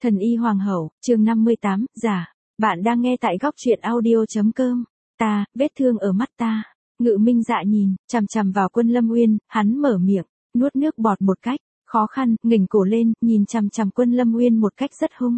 Thần y hoàng hậu, chương 58, giả. Bạn đang nghe tại góc truyện audio.com. Ta, vết thương ở mắt ta. Ngự Minh Dạ nhìn, chằm chằm vào Quân Lâm Uyên, hắn mở miệng, nuốt nước bọt một cách khó khăn, nghỉnh cổ lên, nhìn chằm chằm Quân Lâm Uyên một cách rất hung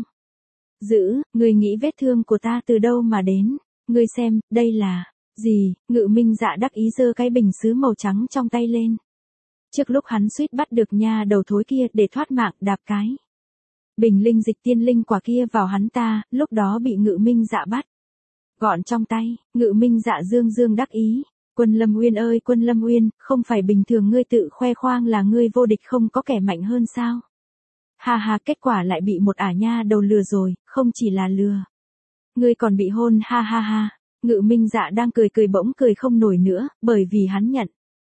dữ. Ngươi nghĩ vết thương của ta từ đâu mà đến? Ngươi xem, đây là gì? Ngự Minh Dạ đắc ý giơ cái bình sứ màu trắng trong tay lên. Trước lúc hắn suýt bắt được nha đầu thối kia để thoát mạng, đạp cái bình linh dịch tiên linh quả kia vào hắn ta, lúc đó bị Ngự Minh Dạ bắt gọn trong tay. Ngự Minh Dạ dương dương đắc ý. Quân Lâm Uyên ơi Quân Lâm Uyên, không phải bình thường ngươi tự khoe khoang là ngươi vô địch không có kẻ mạnh hơn sao? Ha ha, kết quả lại bị một ả nha đầu lừa rồi, không chỉ là lừa. Ngươi còn bị hôn, ha ha ha. Ngự Minh Dạ đang cười cười bỗng cười không nổi nữa, bởi vì hắn nhận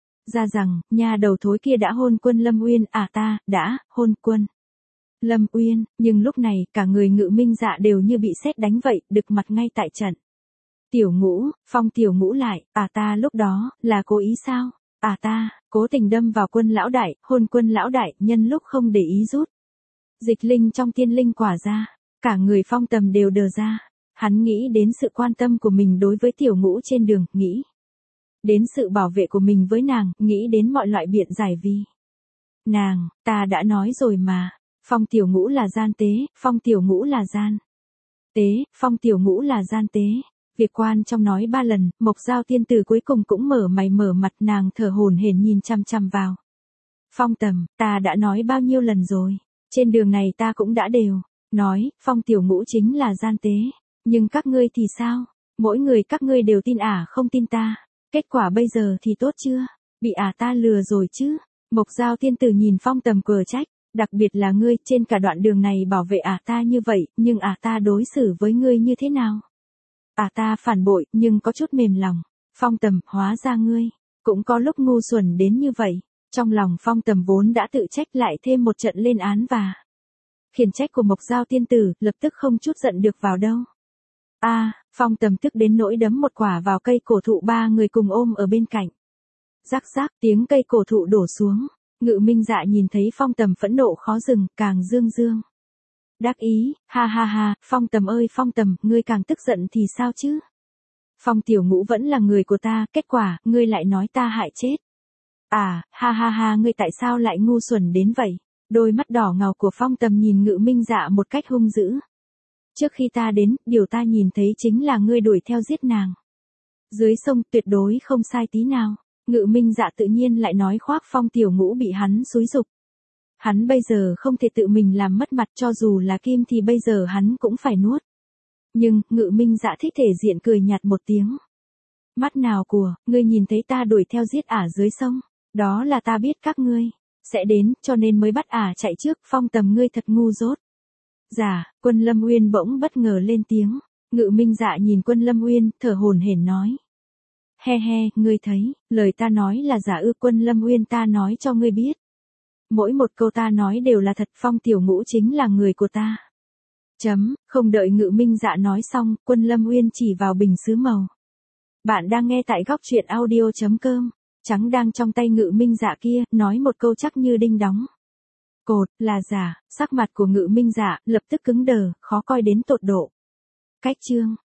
ra rằng, nha đầu thối kia đã hôn Quân Lâm Uyên, ta, đã, hôn Quân Lâm Uyên, nhưng lúc này, cả người Ngự Minh Dạ đều như bị sét đánh vậy, đực mặt ngay tại trận. Tiểu Ngũ, Phong Tiểu Ngũ lại, ta lúc đó, là cố ý sao? Ta, cố tình đâm vào Quân lão đại, hôn Quân lão đại, nhân lúc không để ý rút dịch linh trong tiên linh quả ra, cả người Phong Tầm đều đờ ra. Hắn nghĩ đến sự quan tâm của mình đối với Tiểu Ngũ trên đường, nghĩ đến sự bảo vệ của mình với nàng, nghĩ đến mọi loại biện giải vì nàng. Ta đã nói rồi mà, Phong Tiểu Ngũ là gian tế, Phong Tiểu Ngũ là gian tế, Phong Tiểu Ngũ là gian tế. Việc quan trong nói 3 lần, Mộc Giao tiên tử cuối cùng cũng mở mày mở mặt, nàng thở hổn hển nhìn chằm chằm vào Phong Tầm. Ta đã nói bao nhiêu lần rồi, trên đường này ta cũng đã đều nói, Phong Tiểu Ngũ chính là gian tế. Nhưng các ngươi thì sao? Mỗi người các ngươi đều tin không tin ta. Kết quả bây giờ thì tốt chưa? Bị ta lừa rồi chứ? Mộc Giao tiên tử nhìn Phong Tầm cờ trách. Đặc biệt là ngươi, trên cả đoạn đường này bảo vệ ta như vậy, nhưng ta đối xử với ngươi như thế nào? Ta phản bội, nhưng có chút mềm lòng. Phong Tầm, hóa ra ngươi cũng có lúc ngu xuẩn đến như vậy. Trong lòng Phong Tầm vốn đã tự trách, lại thêm một trận lên án và khiển trách của Mộc Giao tiên tử, lập tức không chút giận được vào đâu. Phong Tầm tức đến nỗi đấm một quả vào cây cổ thụ 3 người cùng ôm ở bên cạnh. Rắc rắc, tiếng cây cổ thụ đổ xuống. Ngự Minh Dạ nhìn thấy Phong Tầm phẫn nộ khó dừng, càng dương dương đắc ý, ha ha ha, Phong Tầm ơi Phong Tầm, ngươi càng tức giận thì sao chứ? Phong Tiểu Ngũ vẫn là người của ta, kết quả, ngươi lại nói ta hại chết. Ha ha ha, ngươi tại sao lại ngu xuẩn đến vậy? Đôi mắt đỏ ngầu của Phong Tầm nhìn Ngự Minh Dạ một cách hung dữ. Trước khi ta đến, điều ta nhìn thấy chính là ngươi đuổi theo giết nàng dưới sông, tuyệt đối không sai tí nào. Ngự Minh Dạ tự nhiên lại nói khoác Phong Tiểu Ngũ bị hắn xúi giục. Hắn bây giờ không thể tự mình làm mất mặt, cho dù là kim thì bây giờ hắn cũng phải nuốt. Nhưng, Ngự Minh Dạ thích thể diện cười nhạt một tiếng. Mắt nào của, ngươi nhìn thấy ta đuổi theo giết dưới sông, đó là ta biết các ngươi sẽ đến, cho nên mới bắt chạy trước. Phong Tầm ngươi thật ngu dốt. Dạ, Quân Lâm Uyên bỗng bất ngờ lên tiếng. Ngự Minh Dạ nhìn Quân Lâm Uyên, thở hổn hển nói. He he, ngươi thấy, lời ta nói là giả ư? Quân Lâm Uyên, ta nói cho ngươi biết. Mỗi một câu ta nói đều là thật, Phong Tiểu Ngũ chính là người của ta. Không đợi Ngự Minh Dạ nói xong, Quân Lâm Uyên chỉ vào bình sứ màu. Bạn đang nghe tại góc truyện audio.com. Trắng đang trong tay Ngự Minh Dạ kia, nói một câu chắc như đinh đóng cột, là giả. Sắc mặt của Ngự Minh Dạ lập tức cứng đờ, khó coi đến tột độ. Cách chương